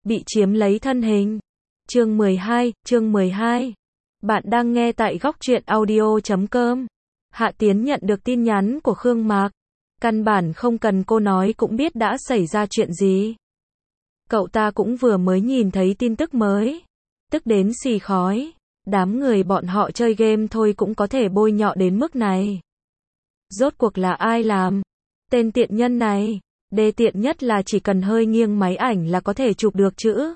bị chiếm lấy thân hình. Chương 12. Bạn đang nghe tại góc truyện audio.com. Hạ Tiến nhận được tin nhắn của Khương Mạc. Căn bản không cần cô nói cũng biết đã xảy ra chuyện gì. Cậu ta cũng vừa mới nhìn thấy tin tức mới. Tức đến xì khói. Đám người bọn họ chơi game thôi cũng có thể bôi nhọ đến mức này. Rốt cuộc là ai làm? Tên tiện nhân này. Đê tiện nhất là chỉ cần hơi nghiêng máy ảnh là có thể chụp được chữ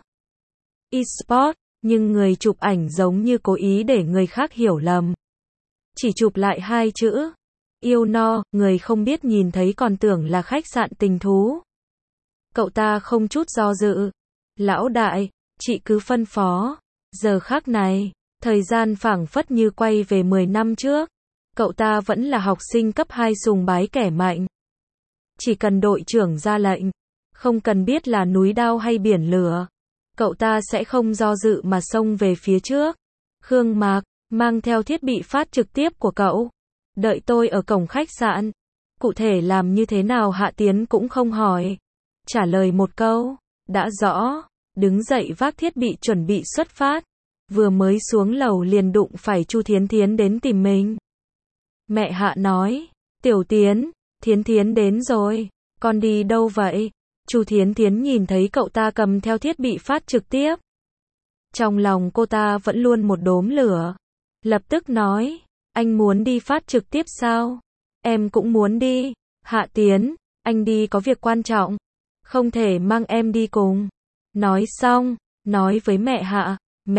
eSport, nhưng người chụp ảnh giống như cố ý để người khác hiểu lầm. Chỉ chụp lại hai chữ yêu no, người không biết nhìn thấy còn tưởng là khách sạn tình thú. Cậu ta không chút do dự. Lão đại, chị cứ phân phó. Giờ khắc này, thời gian phảng phất như quay về 10 năm trước. Cậu ta vẫn là học sinh cấp 2 sùng bái kẻ mạnh. Chỉ cần đội trưởng ra lệnh, không cần biết là núi đao hay biển lửa, cậu ta sẽ không do dự mà xông về phía trước. Khương Mạc, mang theo thiết bị phát trực tiếp của cậu. Đợi tôi ở cổng khách sạn. Cụ thể làm như thế nào Hạ Tiến cũng không hỏi. Trả lời một câu, đã rõ, đứng dậy vác thiết bị chuẩn bị xuất phát. Vừa mới xuống lầu liền đụng phải Chu Thiến Thiến đến tìm mình. Mẹ Hạ nói, Tiểu Tiến, Thiến Thiến đến rồi, con đi đâu vậy? Chu Thiến Thiến nhìn thấy cậu ta cầm theo thiết bị phát trực tiếp. Trong lòng cô ta vẫn luôn một đốm lửa. Lập tức nói, anh muốn đi phát trực tiếp sao? Em cũng muốn đi. Hạ Tiến, anh đi có việc quan trọng, không thể mang em đi cùng. Nói xong, nói với mẹ Hạ,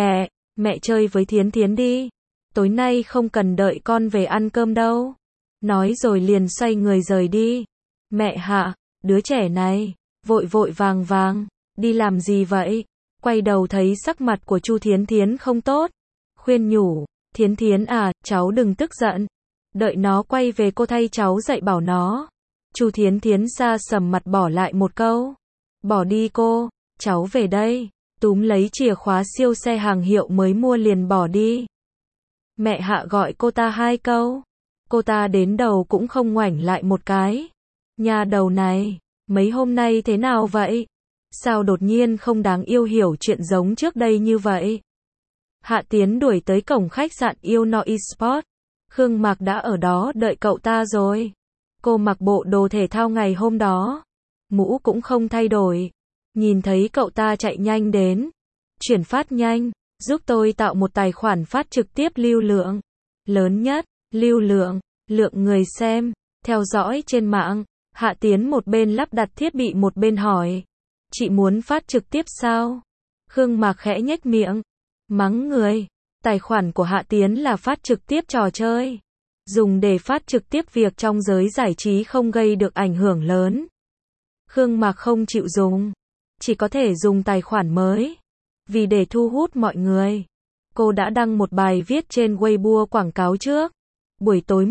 mẹ chơi với Thiến Thiến đi. Tối nay không cần đợi con về ăn cơm đâu. Nói rồi liền xoay người rời đi. Mẹ Hạ, đứa trẻ này, vội vàng, đi làm gì vậy? Quay đầu thấy sắc mặt của Chu Thiến Thiến không tốt. Khuyên nhủ, Thiến Thiến à, cháu đừng tức giận. Đợi nó quay về cô thay cháu dạy bảo nó. Chu Thiến Thiến xa sầm mặt bỏ lại một câu. Bỏ đi cô, cháu về đây. Túm lấy chìa khóa siêu xe hàng hiệu mới mua liền bỏ đi. Mẹ Hạ gọi cô ta hai câu. Cô ta đến đầu cũng không ngoảnh lại một cái. Nhà đầu này, mấy hôm nay thế nào vậy? Sao đột nhiên không đáng yêu hiểu chuyện giống trước đây như vậy? Hạ Tiến đuổi tới cổng khách sạn yêu no eSport. Khương Mạc đã ở đó đợi cậu ta rồi. Cô mặc bộ đồ thể thao ngày hôm đó. Mũ cũng không thay đổi. Nhìn thấy cậu ta chạy nhanh đến. Chuyển phát nhanh, giúp tôi tạo một tài khoản phát trực tiếp lưu lượng lớn nhất. Lưu lượng người xem, theo dõi trên mạng. Hạ Tiến một bên lắp đặt thiết bị một bên hỏi. Chị muốn phát trực tiếp sao? Khương Mạc khẽ nhếch miệng. Mắng người. Tài khoản của Hạ Tiến là phát trực tiếp trò chơi. Dùng để phát trực tiếp việc trong giới giải trí không gây được ảnh hưởng lớn. Khương Mạc không chịu dùng. Chỉ có thể dùng tài khoản mới. Vì để thu hút mọi người. Cô đã đăng một bài viết trên Weibo quảng cáo trước. Buổi tối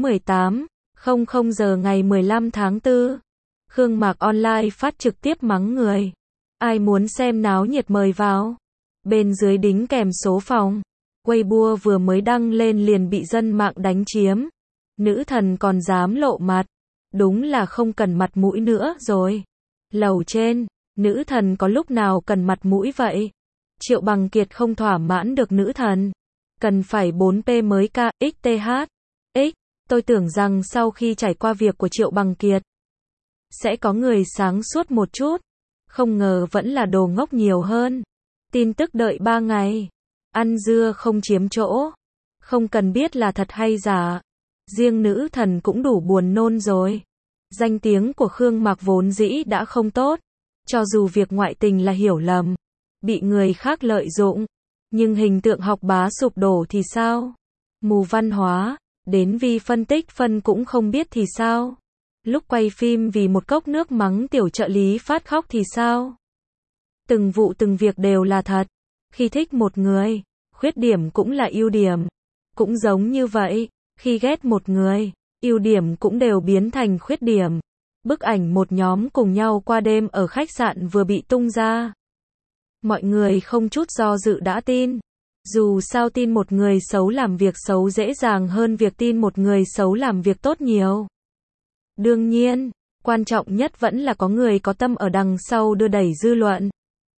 18:00 giờ ngày 15 tháng 4. Khương Mạc online phát trực tiếp mắng người. Ai muốn xem náo nhiệt mời vào. Bên dưới đính kèm số phòng. Weibo vừa mới đăng lên liền bị dân mạng đánh chiếm. Nữ thần còn dám lộ mặt. Đúng là không cần mặt mũi nữa rồi. Lầu trên, nữ thần có lúc nào cần mặt mũi vậy? Triệu Bằng Kiệt không thỏa mãn được nữ thần. Cần phải 4P mới KXTH. Tôi tưởng rằng sau khi trải qua việc của Triệu Bằng Kiệt, sẽ có người sáng suốt một chút. Không ngờ vẫn là đồ ngốc nhiều hơn. Tin tức đợi 3 ngày. Ăn dưa không chiếm chỗ. Không cần biết là thật hay giả. Riêng nữ thần cũng đủ buồn nôn rồi. Danh tiếng của Khương Mạc vốn dĩ đã không tốt. Cho dù việc ngoại tình là hiểu lầm, bị người khác lợi dụng, nhưng hình tượng học bá sụp đổ thì sao? Mù văn hóa, đến vi phân tích phân cũng không biết thì sao? Lúc quay phim vì một cốc nước mắng tiểu trợ lý phát khóc thì sao? Từng vụ từng việc đều là thật. Khi thích một người, khuyết điểm cũng là ưu điểm. Cũng giống như vậy, khi ghét một người, ưu điểm cũng đều biến thành khuyết điểm. Bức ảnh một nhóm cùng nhau qua đêm ở khách sạn vừa bị tung ra. Mọi người không chút do dự đã tin. Dù sao tin một người xấu làm việc xấu dễ dàng hơn việc tin một người xấu làm việc tốt nhiều. Đương nhiên, quan trọng nhất vẫn là có người có tâm ở đằng sau đưa đẩy dư luận.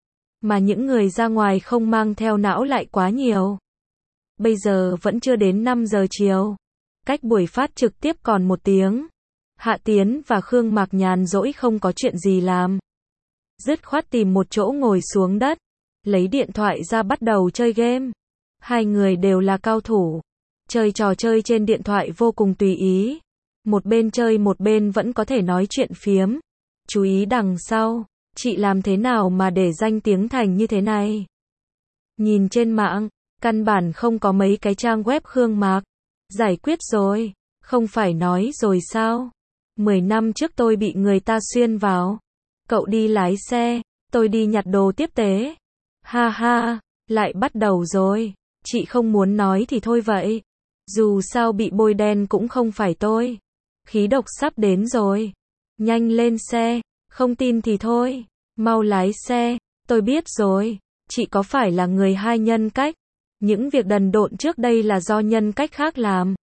mà những người ra ngoài không mang theo não lại quá nhiều. Bây giờ vẫn chưa đến 5 giờ chiều. Cách buổi phát trực tiếp còn 1 tiếng. Hạ Tiến và Khương Mạc nhàn rỗi không có chuyện gì làm. Dứt khoát tìm một chỗ ngồi xuống đất, lấy điện thoại ra bắt đầu chơi game. Hai người đều là cao thủ. Chơi trò chơi trên điện thoại vô cùng tùy ý. Một bên chơi một bên vẫn có thể nói chuyện phiếm. Chú ý đằng sau, chị làm thế nào mà để danh tiếng thành như thế này? Nhìn trên mạng, căn bản không có mấy cái trang web Khương Mạc. Giải quyết rồi, không phải nói rồi sao? 10 năm trước tôi bị người ta xuyên vào. Cậu đi lái xe, tôi đi nhặt đồ tiếp tế. Ha ha, lại bắt đầu rồi. Chị không muốn nói thì thôi vậy. Dù sao bị bôi đen cũng không phải tôi. Khí độc sắp đến rồi. Nhanh lên xe, không tin thì thôi. Mau lái xe, tôi biết rồi. Chị có phải là người hai nhân cách? Những việc đần độn trước đây là do nhân cách khác làm.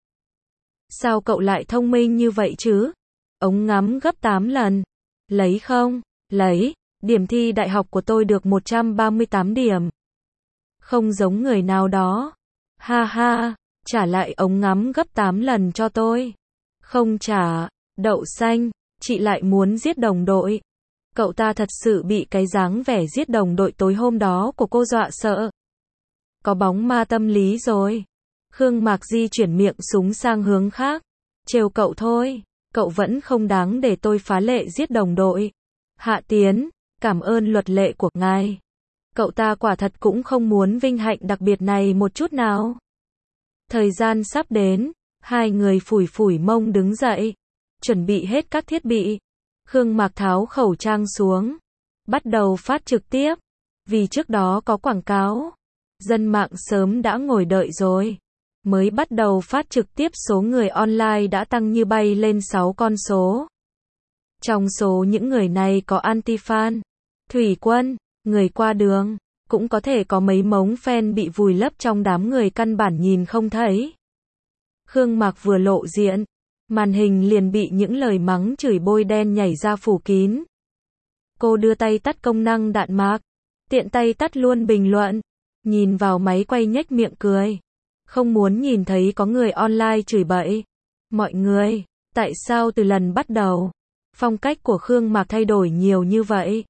Sao cậu lại thông minh như vậy chứ? Ống ngắm gấp 8 lần. Lấy không? Lấy. Điểm thi đại học của tôi được 138 điểm. Không giống người nào đó. Ha ha, trả lại ống ngắm gấp 8 lần cho tôi. Không trả. Đậu xanh, chị lại muốn giết đồng đội. Cậu ta thật sự bị cái dáng vẻ giết đồng đội tối hôm đó của cô dọa sợ. Có bóng ma tâm lý rồi. Khương Mạc di chuyển miệng súng sang hướng khác. Trêu cậu thôi. Cậu vẫn không đáng để tôi phá lệ giết đồng đội. Hạ Tiến, cảm ơn luật lệ của ngài. Cậu ta quả thật cũng không muốn vinh hạnh đặc biệt này một chút nào. Thời gian sắp đến, hai người phủi phủi mông đứng dậy. Chuẩn bị hết các thiết bị. Khương Mạc tháo khẩu trang xuống. Bắt đầu phát trực tiếp. Vì trước đó có quảng cáo. Dân mạng sớm đã ngồi đợi rồi. Mới bắt đầu phát trực tiếp số người online đã tăng như bay lên 6 con số. Trong số những người này có anti-fan, thủy quân, người qua đường, cũng có thể có mấy mống fan bị vùi lấp trong đám người căn bản nhìn không thấy. Khương Mạc vừa lộ diện, màn hình liền bị những lời mắng chửi bôi đen nhảy ra phủ kín. Cô đưa tay tắt công năng đạn mạc, tiện tay tắt luôn bình luận, nhìn vào máy quay nhếch miệng cười. Không muốn nhìn thấy có người online chửi bậy. Mọi người, tại sao từ lần bắt đầu, phong cách của Khương Mạc thay đổi nhiều như vậy?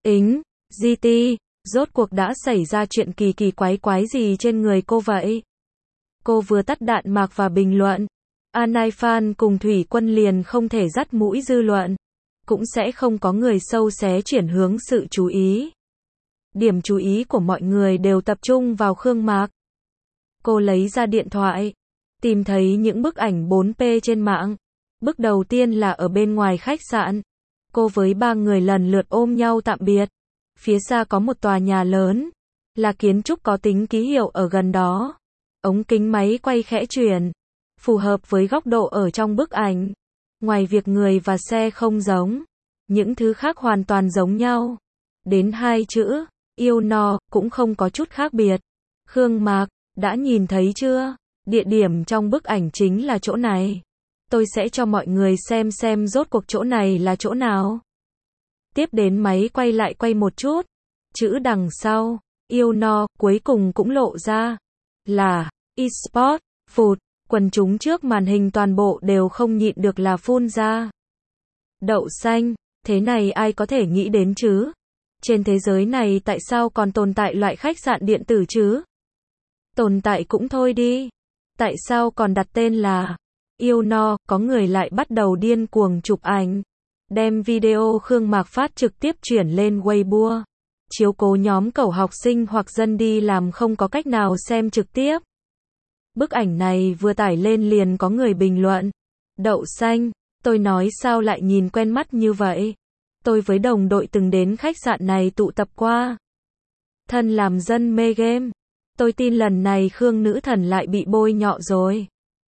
GT, rốt cuộc đã xảy ra chuyện kỳ kỳ quái quái gì trên người cô vậy? Cô vừa tắt đạn mạc và bình luận. Anai-fan cùng thủy quân liền không thể dắt mũi dư luận. Cũng sẽ không có người sâu xé chuyển hướng sự chú ý. Điểm chú ý của mọi người đều tập trung vào Khương Mạc. Cô lấy ra điện thoại, tìm thấy những bức ảnh 4P trên mạng. Bức đầu tiên là ở bên ngoài khách sạn. Cô với 3 người lần lượt ôm nhau tạm biệt. Phía xa có một tòa nhà lớn, là kiến trúc có tính ký hiệu ở gần đó. Ống kính máy quay khẽ chuyển, phù hợp với góc độ ở trong bức ảnh. Ngoài việc người và xe không giống, những thứ khác hoàn toàn giống nhau. Đến 2 chữ, yêu no, cũng không có chút khác biệt. Khương Mạc, đã nhìn thấy chưa? Địa điểm trong bức ảnh chính là chỗ này. Tôi sẽ cho mọi người xem rốt cuộc chỗ này là chỗ nào. Tiếp đến máy quay lại quay một chút. Chữ đằng sau, yêu no, cuối cùng cũng lộ ra. Là, eSport, phụt, quần chúng trước màn hình toàn bộ đều không nhịn được là phun ra. Đậu xanh, thế này ai có thể nghĩ đến chứ? Trên thế giới này tại sao còn tồn tại loại khách sạn điện tử chứ? Tồn tại cũng thôi đi. Tại sao còn đặt tên là yêu no? Có người lại bắt đầu điên cuồng chụp ảnh. Đem video Khương Mạc phát trực tiếp chuyển lên Weibo. Chiếu cố nhóm cẩu học sinh hoặc dân đi làm không có cách nào xem trực tiếp. Bức ảnh này vừa tải lên liền có người bình luận. Đậu xanh, tôi nói sao lại nhìn quen mắt như vậy? Tôi với đồng đội từng đến khách sạn này tụ tập qua. Thân làm dân mê game. Tôi tin lần này Khương nữ thần lại bị bôi nhọ rồi.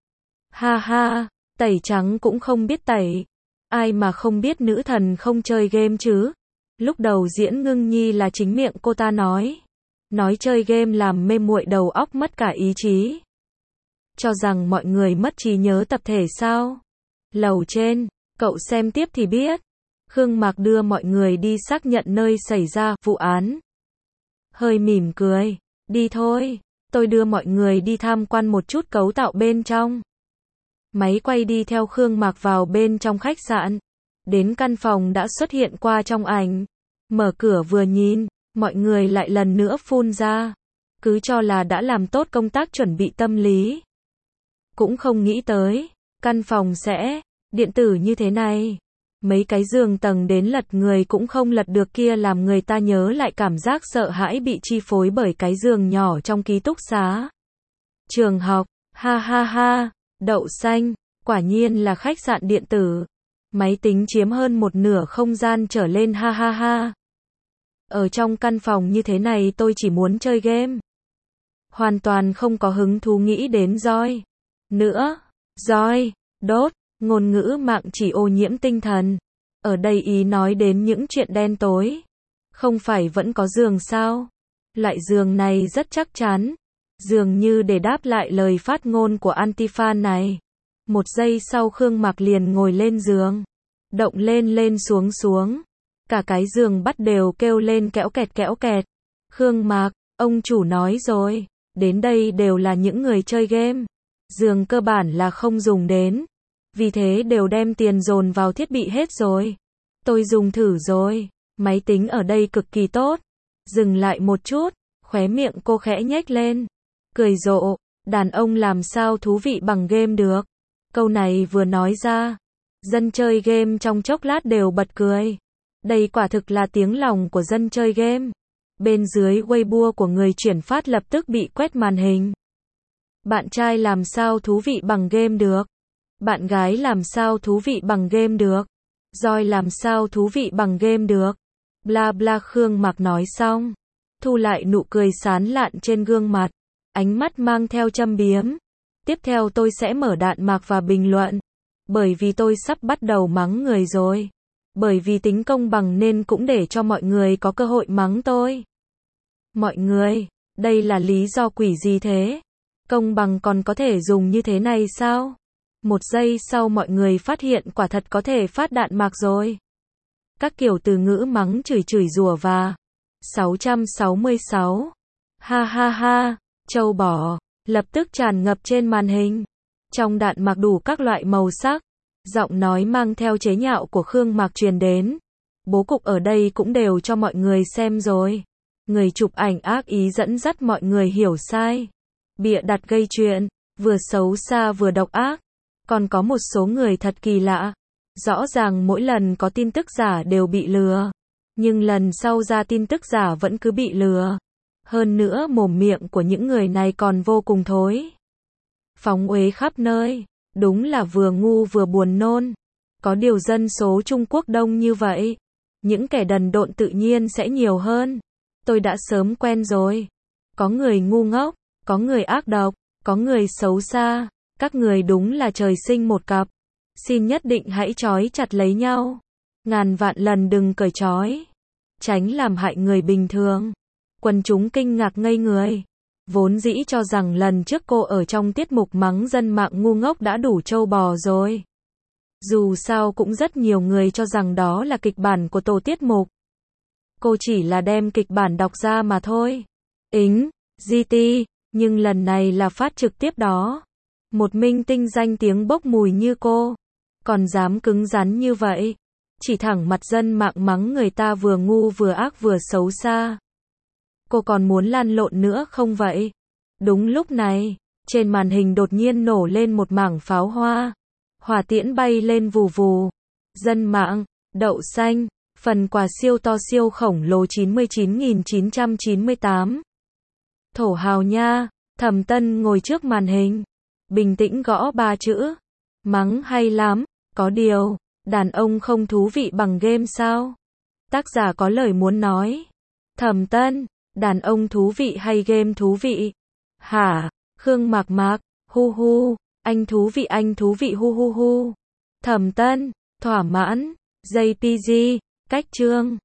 Ha ha, tẩy trắng cũng không biết tẩy. Ai mà không biết nữ thần không chơi game chứ? Lúc đầu diễn Ngưng Nhi là chính miệng cô ta nói. Nói chơi game làm mê muội đầu óc mất cả ý chí. Cho rằng mọi người mất trí nhớ tập thể sao? Lầu trên, cậu xem tiếp thì biết. Khương Mạc đưa mọi người đi xác nhận nơi xảy ra vụ án. hơi mỉm cười. Đi thôi, tôi đưa mọi người đi tham quan một chút cấu tạo bên trong. Máy quay đi theo Khương Mạc vào bên trong khách sạn. Đến căn phòng đã xuất hiện qua trong ảnh. Mở cửa vừa nhìn, mọi người lại lần nữa phun ra. Cứ cho là đã làm tốt công tác chuẩn bị tâm lý. Cũng không nghĩ tới, căn phòng sẽ điện tử như thế này. Mấy cái giường tầng đến lật người cũng không lật được kia, làm người ta nhớ lại cảm giác sợ hãi bị chi phối bởi cái giường nhỏ trong ký túc xá. Trường học, ha ha ha, đậu xanh, quả nhiên là khách sạn điện tử. Máy tính chiếm hơn một nửa không gian trở lên, ha ha ha. Ở trong căn phòng như thế này tôi chỉ muốn chơi game. Hoàn toàn không có hứng thú nghĩ đến roi nữa. Roi, đốt, ngôn ngữ mạng chỉ ô nhiễm tinh thần. Ở đây ý nói đến những chuyện đen tối. Không phải vẫn có giường sao? Loại giường này rất chắc chắn. Dường như để đáp lại lời phát ngôn của Antifan này. Một giây sau Khương Mạc liền ngồi lên giường. Động lên lên xuống xuống. Cả cái giường bắt đều kêu lên kéo kẹt kéo kẹt. Khương Mạc, ông chủ nói rồi. Đến đây đều là những người chơi game. Giường cơ bản là không dùng đến. Vì thế đều đem tiền dồn vào thiết bị hết rồi. Tôi dùng thử rồi. Máy tính ở đây cực kỳ tốt. Dừng lại một chút. Khóe miệng cô khẽ nhếch lên. Cười rộ. Đàn ông làm sao thú vị bằng game được. Câu này vừa nói ra. Dân chơi game trong chốc lát đều bật cười. Đây quả thực là tiếng lòng của dân chơi game. Bên dưới Weibo của người chuyển phát lập tức bị quét màn hình. Bạn trai làm sao thú vị bằng game được. Bạn gái làm sao thú vị bằng game được. Roi làm sao thú vị bằng game được. Bla bla. Khương Mạc nói xong. Thu lại nụ cười sán lạn trên gương mặt. Ánh mắt mang theo châm biếm. Tiếp theo tôi sẽ mở đạn mạc và bình luận. Bởi vì tôi sắp bắt đầu mắng người rồi. Bởi vì tính công bằng nên cũng để cho mọi người có cơ hội mắng tôi. Mọi người, đây là lý do quỷ gì thế? Công bằng còn có thể dùng như thế này sao? Một giây sau mọi người phát hiện quả thật có thể phát đạn mạc rồi. Các kiểu từ ngữ mắng chửi chửi rủa và 666. Ha ha ha, trâu bò, lập tức tràn ngập trên màn hình. Trong đạn mạc đủ các loại màu sắc. Giọng nói mang theo chế nhạo của Khương Mạc truyền đến. Bố cục ở đây cũng đều cho mọi người xem rồi. Người chụp ảnh ác ý dẫn dắt mọi người hiểu sai. Bịa đặt gây chuyện, vừa xấu xa vừa độc ác. Còn có một số người thật kỳ lạ. Rõ ràng mỗi lần có tin tức giả đều bị lừa. Nhưng lần sau ra tin tức giả vẫn cứ bị lừa. Hơn nữa mồm miệng của những người này còn vô cùng thối. Phóng uế khắp nơi. Đúng là vừa ngu vừa buồn nôn. Có điều dân số Trung Quốc đông như vậy. Những kẻ đần độn tự nhiên sẽ nhiều hơn. Tôi đã sớm quen rồi. Có người ngu ngốc, có người ác độc, có người xấu xa. Các người đúng là trời sinh một cặp. Xin nhất định hãy trói chặt lấy nhau. Ngàn vạn lần đừng cởi trói. Tránh làm hại người bình thường. Quần chúng kinh ngạc ngây người. Vốn dĩ cho rằng lần trước cô ở trong tiết mục mắng dân mạng ngu ngốc đã đủ trâu bò rồi. Dù sao cũng rất nhiều người cho rằng đó là kịch bản của tổ tiết mục. Cô chỉ là đem kịch bản đọc ra mà thôi. GT, nhưng lần này là phát trực tiếp đó. Một minh tinh danh tiếng bốc mùi như cô. Còn dám cứng rắn như vậy. Chỉ thẳng mặt dân mạng mắng người ta vừa ngu vừa ác vừa xấu xa. Cô còn muốn lăn lộn nữa không vậy? Đúng lúc này, trên màn hình đột nhiên nổ lên một mảng pháo hoa. Hỏa tiễn bay lên vù vù. Dân mạng, đậu xanh, phần quà siêu to siêu khổng lồ 99.998. Thổ hào nha, Thẩm Tân ngồi trước màn hình. Bình tĩnh gõ 3 chữ. Mắng hay lắm, có điều, đàn ông không thú vị bằng game sao? Tác giả có lời muốn nói. Thẩm Tân, đàn ông thú vị hay game thú vị? Hả? Khương Mạc Mạc, hu hu, anh thú vị hu hu hu. Thẩm Tân, thỏa mãn, JPG, cách chương.